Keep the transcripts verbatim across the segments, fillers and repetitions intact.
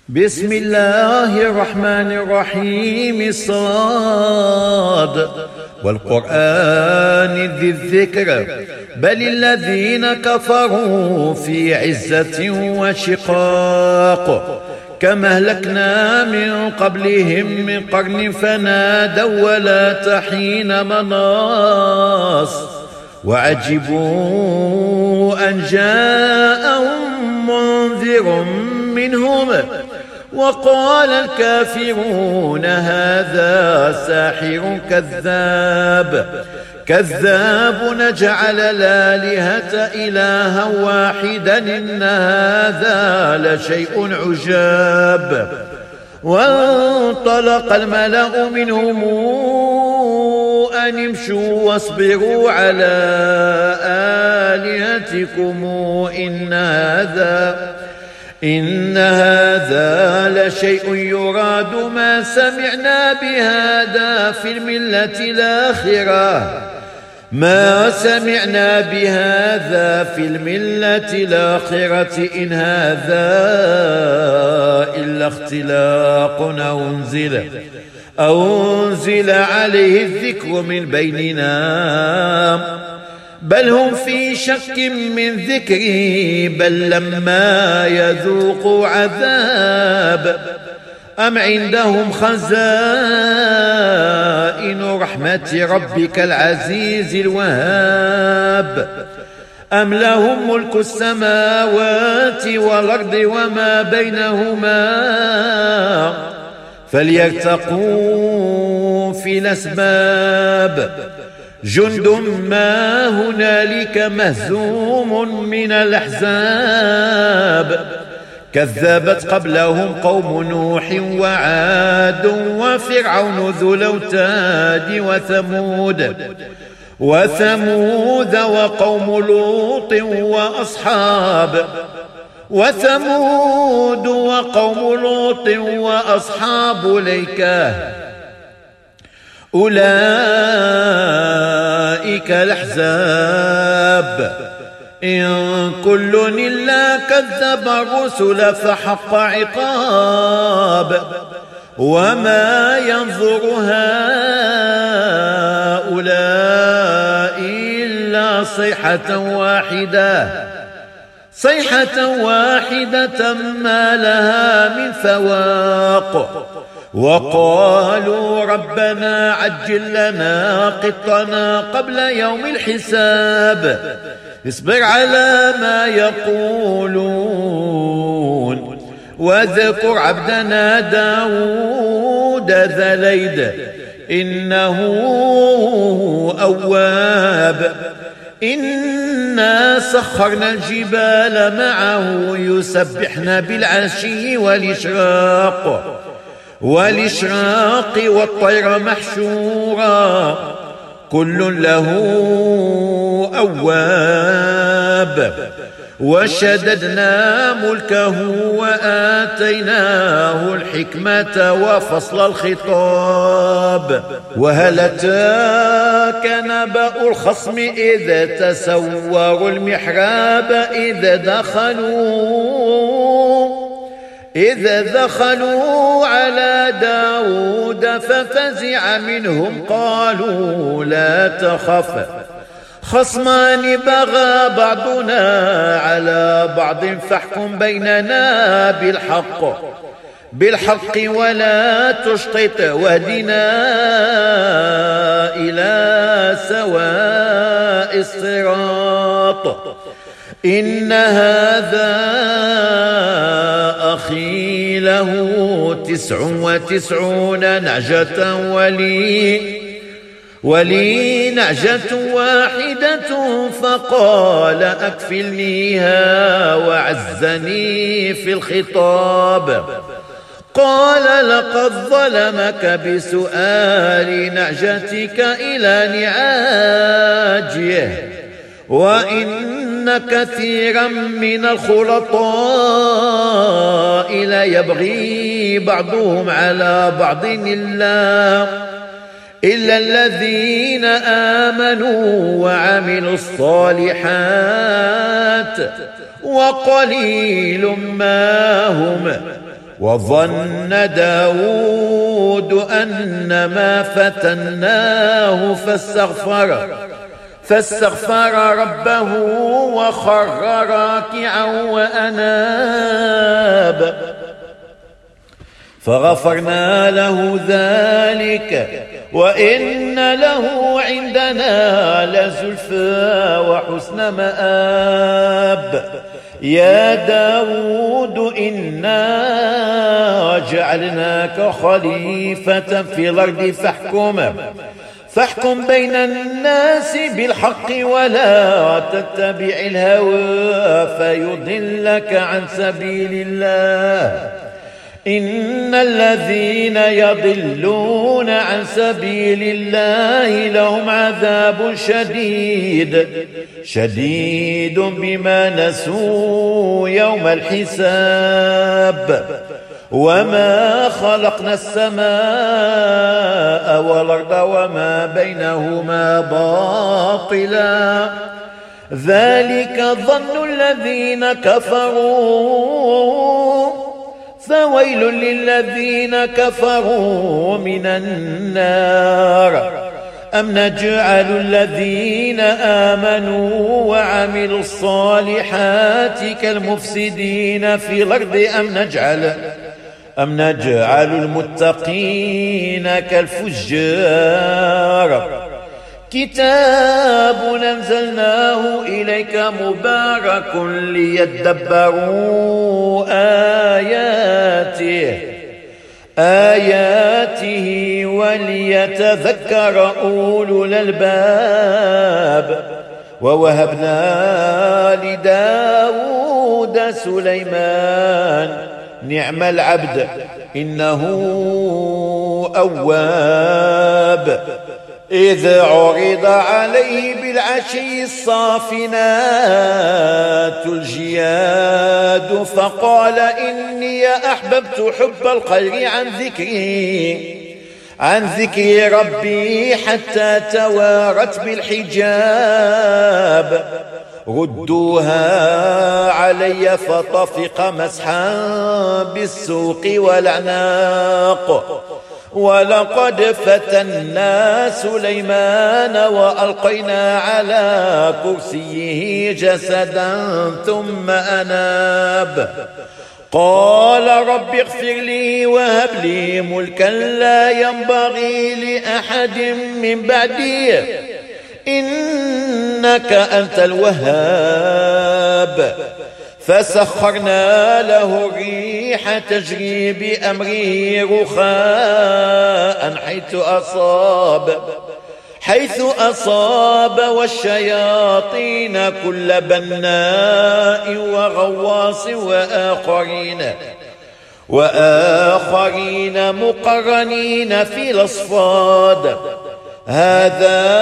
بسم الله الرحمن الرحيم. الصاد والقرآن ذي الذكر، بل الذين كفروا في عزة وشقاق، كما أهلكنا من قبلهم من قرن فنادوا ولا تحين مناص، وعجبوا أن جاءهم منذر منهم وقال الكافرون هذا ساحر كذاب كذاب نجعل الآلهة إلها واحدا إن هذا لشيء عجاب. وانطلق الملأ منهم أن امشوا واصبروا على آلهتكم إن هذا إن هذا لشيء يراد ما سمعنا بهذا في الملة الآخرة ما سمعنا بهذا في الملة الآخرة إن هذا إلا اختلاق أو أنزل أو أنزل عليه الذكر من بيننا، بل هم في شك من ذكري بل لما يذوقوا عذاب. أم عندهم خزائن رحمة ربك العزيز الوهاب، أم لهم ملك السماوات والأرض وما بينهما، فليرتقوا في الأسباب. جند ما هنالك مهزوم من الأحزاب، كذبت قبلهم قوم نوح وعاد وفرعون ذو الأوتاد وثمود وثمود وقوم لوط وأصحاب وثمود وقوم لوط وأصحاب الأيكة، أولئك الأحزاب. إن كل إلا كذب الرسل فحق عقاب، وما ينظر هؤلاء إلا صيحة واحدة صيحة واحدة ما لها من فواق. وقالوا ربنا عجل لنا قطنا قبل يوم الحساب. اصبر على ما يقولون واذكر عبدنا داود ذا ليد إنه أواب. إنا سخرنا الجبال معه يسبحن بالعشي والإشراق والإشراق والطير محشورا كل له أواب. وشددنا ملكه وآتيناه الحكمة وفصل الخطاب. وهل أتاك نبأ الخصم إذ تسوروا المحراب إذ دخلوا إذ دخلوا على داود ففزع منهم قالوا لا تخف خصمان بغى بعضنا على بعض فاحكم بيننا بالحق بالحق ولا تشطط واهدنا إلى سواء الصراط. إن هذا أخي له تسع وتسعون نعجة ولي ولي نعجة واحدة فقال أكفلنيها وعزني في الخطاب. قال لقد ظلمك بسؤال نعجتك إلى نعاجه وإن كثيرا من الخلطاء ليبغي بعضهم على بعض إلا إلا الذين آمنوا وعملوا الصالحات وقليل ما هم وظن داود أنما فتناه فاستغفر فاستغفر ربه وخر راكعا وأناب فغفرنا له ذلك وإن له عندنا لزلفى وحسن مآب. يا داود إنا جعلناك خليفة في الأرض فاحكم فاحكم بين الناس بالحق ولا تتبع الهوى فيضلك عن سبيل الله. إن الذين يضلون عن سبيل الله لهم عذاب شديد شديد بما نسوا يوم الحساب. وما خلقنا السماء والأرض وما بينهما باطلا ذلك ظن الذين كفروا فويل للذين كفروا من النار. أم نجعل الذين آمنوا وعملوا الصالحات كالمفسدين في الأرض أم نجعل أم نجعل المتقين كالفجار. كتاب أنزلناه إليك مبارك ليدبروا آياته آياته وليتذكر أولو الألباب. ووهبنا لداود سليمان نعم العبد إنه أواب. إذ عرض عليه بالعشي الصافنات الجياد فقال إني أحببت حب الخير عن ذكري عن ذكر ربي حتى توارت بالحجاب. ردوها علي فطفق مسحا بالسوق والأعناق. ولقد فتنا سليمان وألقينا على كرسيه جسدا ثم أناب. قال رب اغفر لي وهب لي ملكا لا ينبغي لأحد من بعدي إنك أنت الوهاب. فسخرنا له الريح تجري بأمره رخاء حيث أصاب حيث أصاب والشياطين كل بناء وغواص وآخرين وآخرين مقرنين في الأصفاد. هذا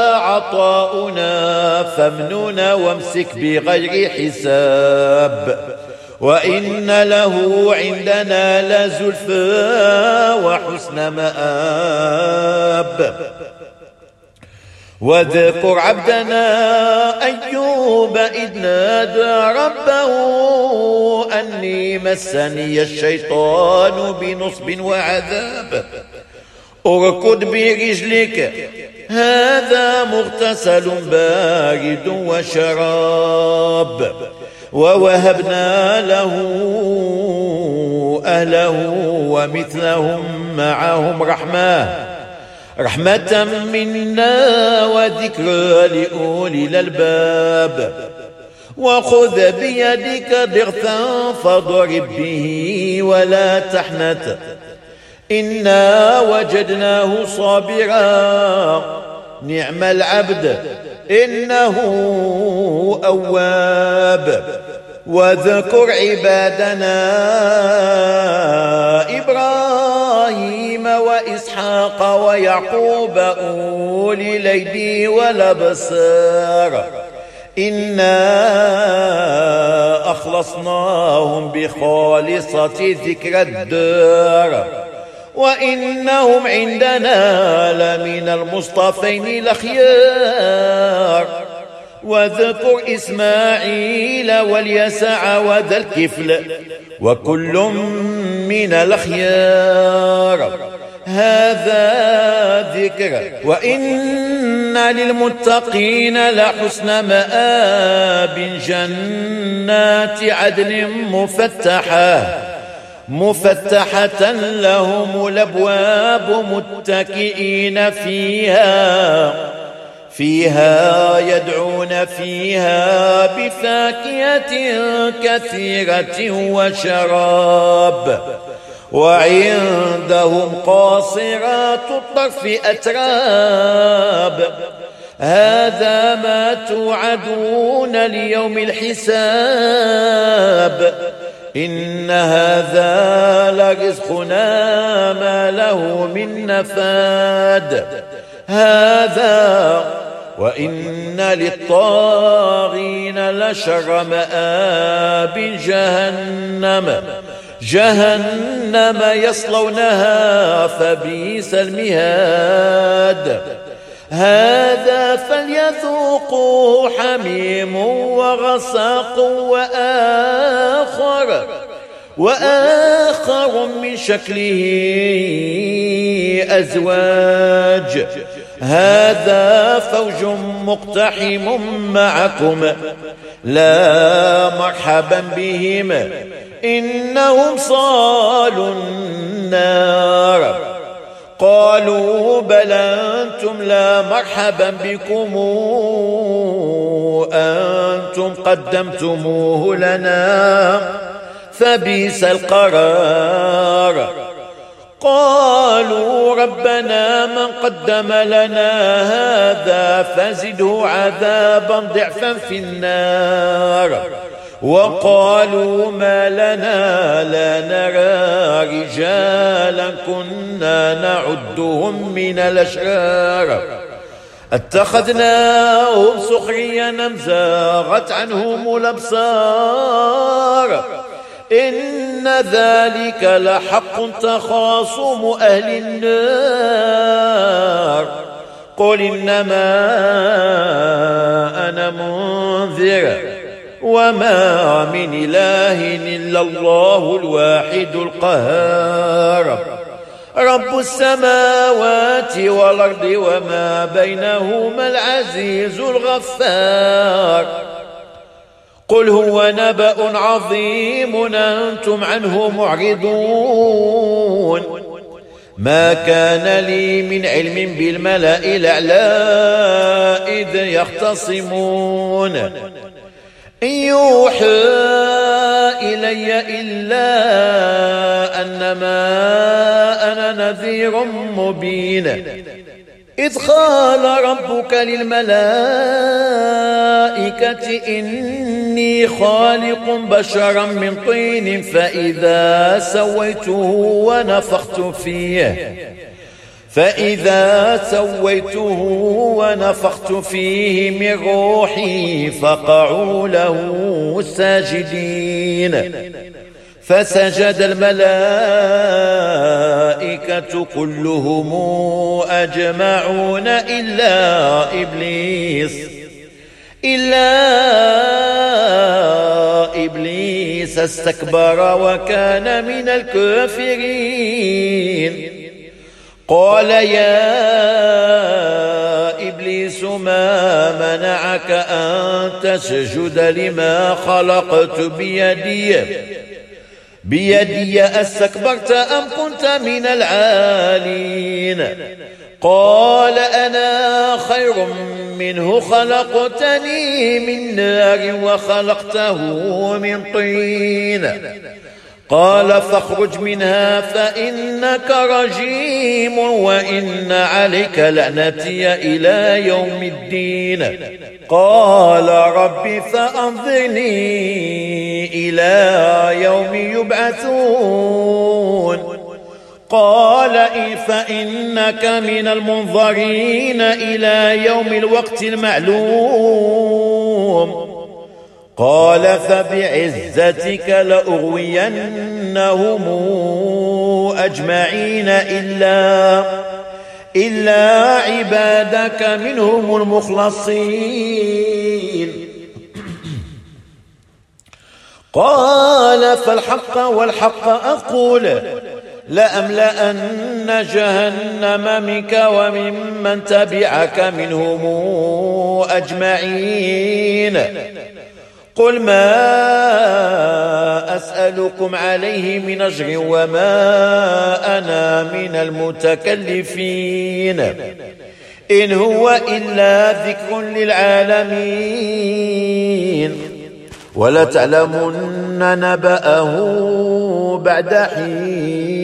عطاؤنا فامنن وامسك بغير حساب. وإن له عندنا لزلفى وحسن مآب. واذكر عبدنا أيوب إذ نادى ربه أني مسني الشيطان بنصب وعذاب. اركض برجلك هذا مغتسل بارد وشراب. ووهبنا له أهله ومثلهم معهم رحمة رحمة منا وذكرى لأولي الألباب. وخذ بيدك ضغثا فاضرب به ولا تحنث إنا وجدناه صابرا نعم العبد إنه أواب. وذكر عبادنا إبراهيم وإسحاق ويعقوب أولي الأيدي والأبصار إنا أخلصناهم بخالصة ذكر الدار وإنهم عندنا لمن المصطفين الأخيار. واذكر إسماعيل واليسع وذا الكفل وكل من الأخيار هذا ذكر وإن للمتقين لحسن مآب جنات عدن مفتحة مفتحة لهم الأبواب متكئين فيها فيها يدعون فيها بفاكهة كثيرة وشراب وعندهم قاصرات الطرف أتراب هذا ما توعدون ليوم الحساب إن هذا لرزقنا ما له من نفاد هذا وإن للطاغين لشر مآب جهنم جهنم يصلونها فبئس المهاد هذا فليذوقوا حميم وغساق وآخر وآخر من شكله أزواج هذا فوج مقتحم معكم لا مرحبا بهم إنهم صالوا النار قالوا بل أنتم لا مرحبا بكم أنتم قدمتموه لنا فبئس القرار قالوا ربنا من قدم لنا هذا فزده عذابا ضعفا في النار وقالوا ما لنا لا نرى رجالا كنا نعدهم من الأشرار اتخذناهم سخريا أم زاغت عنهم الأبصار إن ذلك لحق تخاصم أهل النار قل إنما أنا منذر وما من إله إلا الله الواحد القهار رب السماوات والأرض وما بينهما العزيز الغفار قل هو نبأ عظيم أنتم عنه معرضون ما كان لي من علم بالملأ الأعلى إذ يختصمون إن يوحى إلي إلا أنما أنا نذير مبين إذ قال ربك للملائكة إني خالق بشرا من طين فإذا سويته ونفخت فيه فإذا سويته ونفخت فيه من روحي فقعوا له ساجدين فسجد الملائكة كلهم أجمعون إلا إبليس إلا إبليس استكبر وكان من الكافرين قال يا إبليس ما منعك أن تسجد لما خلقت بيدي بيدي أستكبرت أم كنت من العالين قال أنا خير منه خلقتني من نار وخلقته من طين قال فاخرج منها فإنك رجيم وإن عليك لعنتي إلى يوم الدين قال رب فأنظرني إلى يوم يبعثون قال إيه فإنك من المنظرين إلى يوم الوقت المعلوم قال فبعزتك لأغوينهم أجمعين إلا إلا عبادك منهم المخلصين. قال فالحق والحق أقول لأملأن جهنم منك وممن تبعك منهم أجمعين. قل ما أسألكم عليه من أجر وما أنا من المتكلفين، إن هو إلا ذكر للعالمين. ولتعلمن نبأه بعد حين.